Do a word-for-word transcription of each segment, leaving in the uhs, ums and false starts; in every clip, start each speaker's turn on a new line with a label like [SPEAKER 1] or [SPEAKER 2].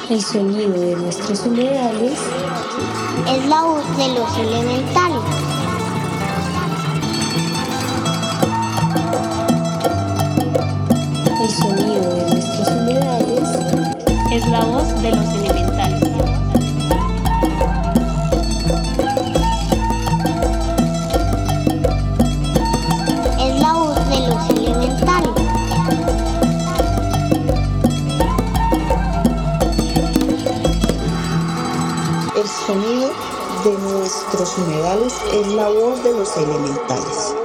[SPEAKER 1] El sonido de nuestros humedales
[SPEAKER 2] es la voz de los elementales.
[SPEAKER 1] El sonido de nuestros humedales
[SPEAKER 3] es la voz de los elementales.
[SPEAKER 2] Es la voz de los elementales.
[SPEAKER 4] El sonido de nuestros humedales es la voz de los elementales.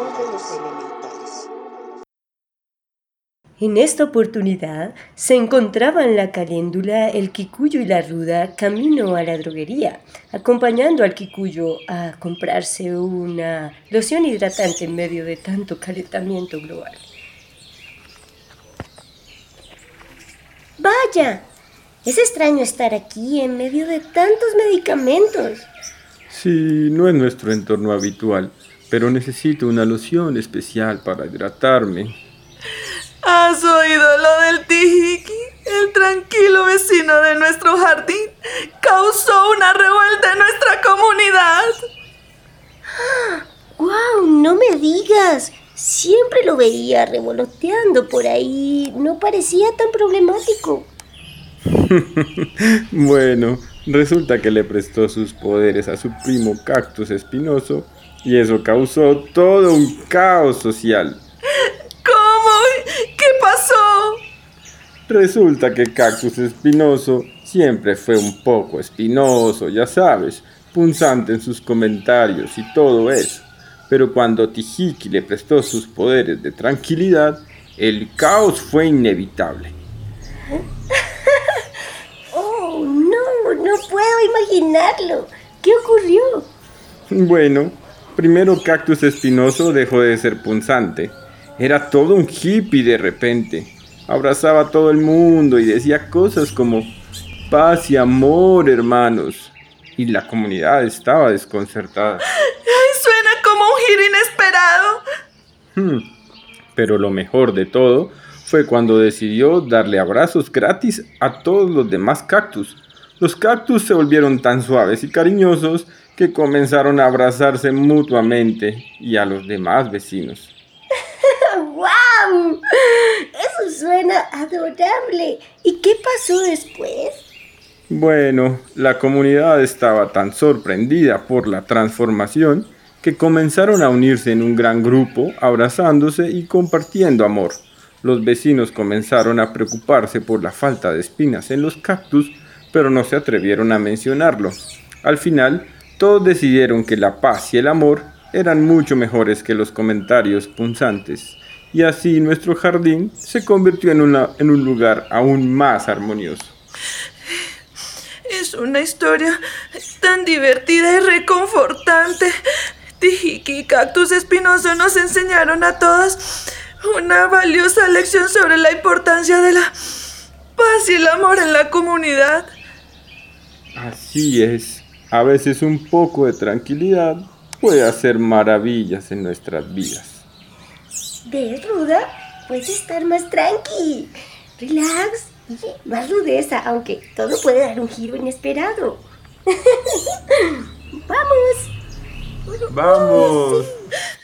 [SPEAKER 5] En esta oportunidad se encontraban la caléndula, el quicuyo y la ruda camino a la droguería, acompañando al quicuyo a comprarse una loción hidratante en medio de tanto calentamiento global.
[SPEAKER 6] ¡Vaya! Es extraño estar aquí en medio de tantos medicamentos.
[SPEAKER 7] Sí, no es nuestro entorno habitual, pero necesito una loción especial para hidratarme.
[SPEAKER 8] ¿Has oído lo del tijiki? El tranquilo vecino de nuestro jardín causó una revuelta en nuestra comunidad.
[SPEAKER 6] ¡Guau! No me digas. Siempre lo veía revoloteando por ahí. No parecía tan problemático.
[SPEAKER 7] Bueno, resulta que le prestó sus poderes a su primo Cactus Espinoso y eso causó todo un caos social.
[SPEAKER 8] ¿Qué pasó?
[SPEAKER 7] Resulta que Cactus Espinoso siempre fue un poco espinoso, ya sabes, punzante en sus comentarios y todo eso. Pero cuando Tijiki le prestó sus poderes de tranquilidad, el caos fue inevitable.
[SPEAKER 6] ¡Oh, no! No puedo imaginarlo. ¿Qué ocurrió?
[SPEAKER 7] Bueno, primero Cactus Espinoso dejó de ser punzante. Era todo un hippie de repente. Abrazaba a todo el mundo y decía cosas como paz y amor, hermanos. Y la comunidad estaba desconcertada.
[SPEAKER 8] Ay, suena como un giro inesperado.
[SPEAKER 7] Hmm. Pero lo mejor de todo fue cuando decidió darle abrazos gratis a todos los demás cactus. Los cactus se volvieron tan suaves y cariñosos que comenzaron a abrazarse mutuamente y a los demás vecinos.
[SPEAKER 6] ¡Guau! Eso suena adorable. ¿Y qué pasó después?
[SPEAKER 7] Bueno, la comunidad estaba tan sorprendida por la transformación que comenzaron a unirse en un gran grupo, abrazándose y compartiendo amor. Los vecinos comenzaron a preocuparse por la falta de espinas en los cactus, pero no se atrevieron a mencionarlo. Al final, todos decidieron que la paz y el amor eran mucho mejores que los comentarios punzantes. Y así nuestro jardín se convirtió en, una, en un lugar aún más armonioso.
[SPEAKER 8] Es una historia tan divertida y reconfortante. Tijiki y Cactus Espinoso nos enseñaron a todos una valiosa lección sobre la importancia de la paz y el amor en la comunidad.
[SPEAKER 7] Así es. A veces un poco de tranquilidad puede hacer maravillas en nuestras vidas.
[SPEAKER 6] ¿Ves, Ruda? Puedes estar más tranqui. Relax. Oye, más rudeza, aunque todo puede dar un giro inesperado. ¡Vamos!
[SPEAKER 7] ¡Vamos!
[SPEAKER 6] Sí.